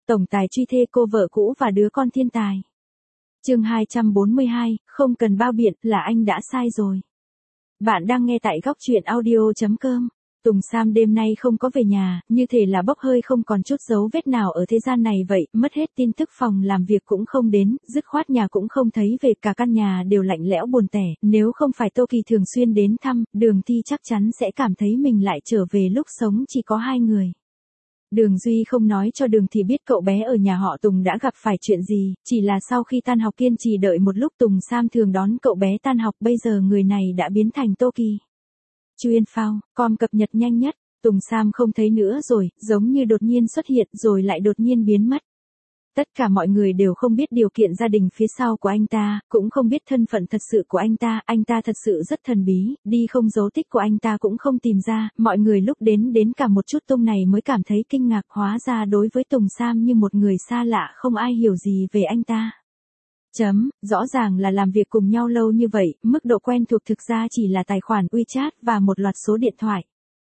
Tổng tài truy thê cô vợ cũ và đứa con thiên tài. Chương 242, không cần bao biện, là anh đã sai rồi. Bạn đang nghe tại góc truyện audio.com. Tùng Sam đêm nay không có về nhà, như thể là bốc hơi không còn chút dấu vết nào ở thế gian này vậy, mất hết tin tức, phòng làm việc cũng không đến, dứt khoát nhà cũng không thấy về, cả căn nhà đều lạnh lẽo buồn tẻ, nếu không phải Tô Kỳ thường xuyên đến thăm, Đường Thi chắc chắn sẽ cảm thấy mình lại trở về lúc sống chỉ có hai người. Đường Duy không nói cho Đường Thị biết cậu bé ở nhà họ Tùng đã gặp phải chuyện gì, chỉ là sau khi tan học kiên trì đợi một lúc Tùng Sam thường đón cậu bé tan học, bây giờ người này đã biến thành Tô Kỳ. Chuyên phao, com cập nhật nhanh nhất, Tùng Sam không thấy nữa rồi, giống như đột nhiên xuất hiện rồi lại đột nhiên biến mất. Tất cả mọi người đều không biết điều kiện gia đình phía sau của anh ta, cũng không biết thân phận thật sự của anh ta thật sự rất thần bí, đi không dấu tích của anh ta cũng không tìm ra, mọi người lúc đến cả một chút Tùng này mới cảm thấy kinh ngạc, hóa ra đối với Tùng Sam như một người xa lạ, không ai hiểu gì về anh ta. Rõ ràng là làm việc cùng nhau lâu như vậy, mức độ quen thuộc thực ra chỉ là tài khoản WeChat và một loạt số điện thoại.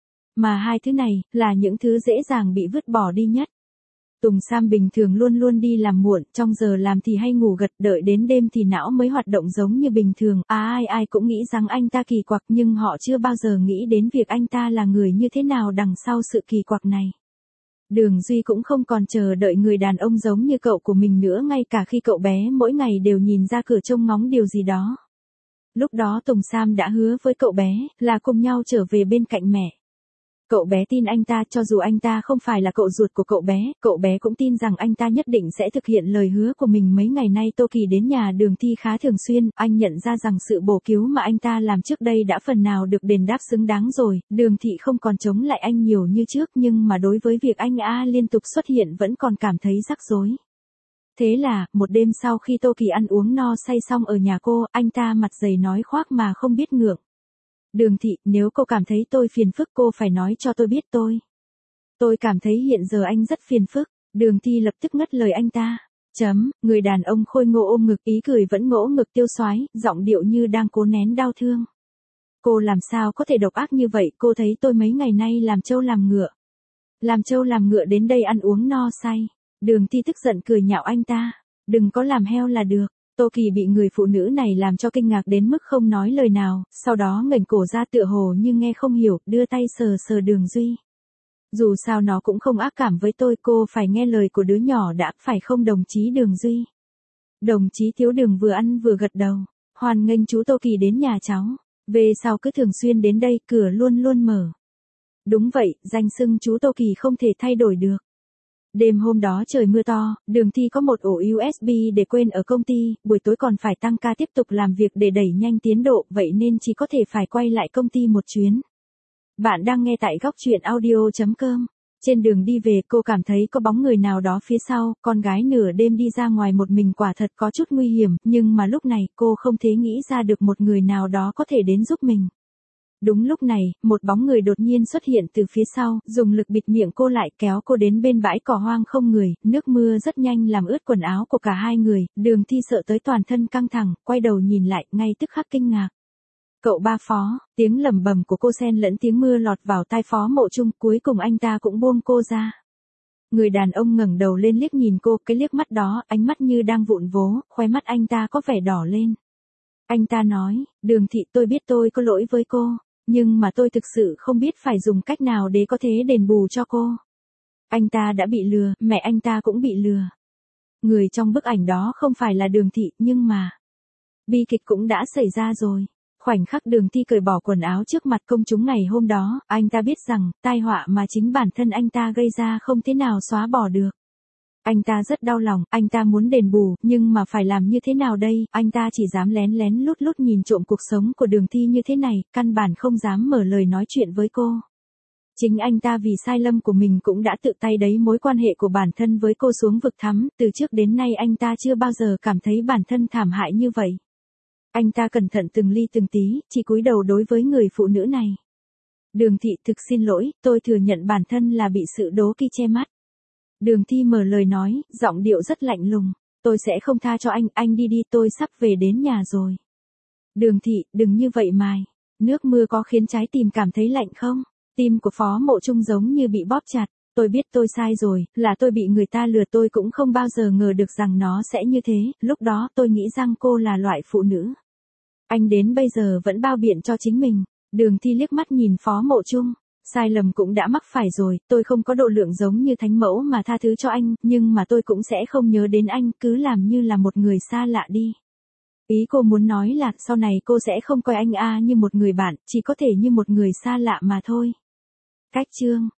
Mà hai thứ này, là những thứ dễ dàng bị vứt bỏ đi nhất. Tùng Sam bình thường luôn luôn đi làm muộn, trong giờ làm thì hay ngủ gật, đợi đến đêm thì não mới hoạt động giống như bình thường, ai cũng nghĩ rằng anh ta kỳ quặc nhưng họ chưa bao giờ nghĩ đến việc anh ta là người như thế nào đằng sau sự kỳ quặc này. Đường Duy cũng không còn chờ đợi người đàn ông giống như cậu của mình nữa, ngay cả khi cậu bé mỗi ngày đều nhìn ra cửa trông ngóng điều gì đó. Lúc đó Tùng Sam đã hứa với cậu bé là cùng nhau trở về bên cạnh mẹ. Cậu bé tin anh ta, cho dù anh ta không phải là cậu ruột của cậu bé cũng tin rằng anh ta nhất định sẽ thực hiện lời hứa của mình. Mấy ngày nay Tô Kỳ đến nhà Đường Thi khá thường xuyên, anh nhận ra rằng sự bổ cứu mà anh ta làm trước đây đã phần nào được đền đáp xứng đáng rồi, Đường Thị không còn chống lại anh nhiều như trước, nhưng mà đối với việc anh liên tục xuất hiện vẫn còn cảm thấy rắc rối. Thế là, một đêm sau khi Tô Kỳ ăn uống no say xong ở nhà cô, anh ta mặt dày nói khoác mà không biết ngượng. Đường Thị, nếu cô cảm thấy tôi phiền phức cô phải nói cho tôi biết Tôi cảm thấy hiện giờ anh rất phiền phức. Đường Thi lập tức ngắt lời anh ta. Người đàn ông khôi ngô ôm ngực, ý cười vẫn ngỗ ngực tiêu xoái, giọng điệu như đang cố nén đau thương. Cô làm sao có thể độc ác như vậy, cô thấy tôi mấy ngày nay làm trâu làm ngựa. Làm trâu làm ngựa đến đây ăn uống no say. Đường Thi tức giận cười nhạo anh ta. Đừng có làm heo là được. Tô Kỳ bị người phụ nữ này làm cho kinh ngạc đến mức không nói lời nào, sau đó ngẩng cổ ra tựa hồ như nghe không hiểu, đưa tay sờ sờ Đường Duy. Dù sao nó cũng không ác cảm với tôi, cô phải nghe lời của đứa nhỏ đã, phải không đồng chí Đường Duy? Đồng chí Thiếu Đường vừa ăn vừa gật đầu, hoan nghênh chú Tô Kỳ đến nhà cháu, về sau cứ thường xuyên đến đây, cửa luôn luôn mở. Đúng vậy, danh xưng chú Tô Kỳ không thể thay đổi được. Đêm hôm đó trời mưa to, Đường Thi có một ổ USB để quên ở công ty, buổi tối còn phải tăng ca tiếp tục làm việc để đẩy nhanh tiến độ, vậy nên chỉ có thể phải quay lại công ty một chuyến. Bạn đang nghe tại góc truyện audio.com. Trên đường đi về cô cảm thấy có bóng người nào đó phía sau, con gái nửa đêm đi ra ngoài một mình quả thật có chút nguy hiểm, nhưng mà lúc này cô không thể nghĩ ra được một người nào đó có thể đến giúp mình. Đúng lúc này, một bóng người đột nhiên xuất hiện từ phía sau, dùng lực bịt miệng cô lại, kéo cô đến bên bãi cỏ hoang không người, nước mưa rất nhanh làm ướt quần áo của cả hai người, Đường Thi sợ tới toàn thân căng thẳng, quay đầu nhìn lại, ngay tức khắc kinh ngạc. Cậu ba Phó, tiếng lẩm bẩm của cô xen lẫn tiếng mưa lọt vào tai Phó Mộ Trung, cuối cùng anh ta cũng buông cô ra. Người đàn ông ngẩng đầu lên liếc nhìn cô, cái liếc mắt đó, ánh mắt như đang vụn vố, khóe mắt anh ta có vẻ đỏ lên. Anh ta nói, Đường Thị, tôi biết tôi có lỗi với cô. Nhưng mà tôi thực sự không biết phải dùng cách nào để có thể đền bù cho cô. Anh ta đã bị lừa, mẹ anh ta cũng bị lừa. Người trong bức ảnh đó không phải là Đường Thị, nhưng mà bi kịch cũng đã xảy ra rồi. Khoảnh khắc Đường Thi cởi bỏ quần áo trước mặt công chúng ngày hôm đó, anh ta biết rằng, tai họa mà chính bản thân anh ta gây ra không thể nào xóa bỏ được. Anh ta rất đau lòng, anh ta muốn đền bù, nhưng mà phải làm như thế nào đây, anh ta chỉ dám lén lén lút lút nhìn trộm cuộc sống của Đường Thi như thế này, căn bản không dám mở lời nói chuyện với cô. Chính anh ta vì sai lầm của mình cũng đã tự tay đẩy mối quan hệ của bản thân với cô xuống vực thẳm, từ trước đến nay anh ta chưa bao giờ cảm thấy bản thân thảm hại như vậy. Anh ta cẩn thận từng ly từng tí, chỉ cúi đầu đối với người phụ nữ này. Đường Thị, thực xin lỗi, tôi thừa nhận bản thân là bị sự đố kỵ che mắt. Đường Thi mở lời nói, giọng điệu rất lạnh lùng, tôi sẽ không tha cho anh đi đi, tôi sắp về đến nhà rồi. Đường Thị, đừng như vậy mài, nước mưa có khiến trái tim cảm thấy lạnh không? Tim của Phó Mộ Trung giống như bị bóp chặt, Tôi biết tôi sai rồi, là tôi bị người ta lừa, tôi cũng không bao giờ ngờ được rằng nó sẽ như thế, lúc đó tôi nghĩ rằng cô là loại phụ nữ. Anh đến bây giờ vẫn bao biện cho chính mình. Đường Thi liếc mắt nhìn Phó Mộ Trung. Sai lầm cũng đã mắc phải rồi, tôi không có độ lượng giống như thánh mẫu mà tha thứ cho anh, nhưng mà tôi cũng sẽ không nhớ đến anh, cứ làm như là một người xa lạ đi. Ý cô muốn nói là, sau này cô sẽ không coi anh như một người bạn, chỉ có thể như một người xa lạ mà thôi. Cách chương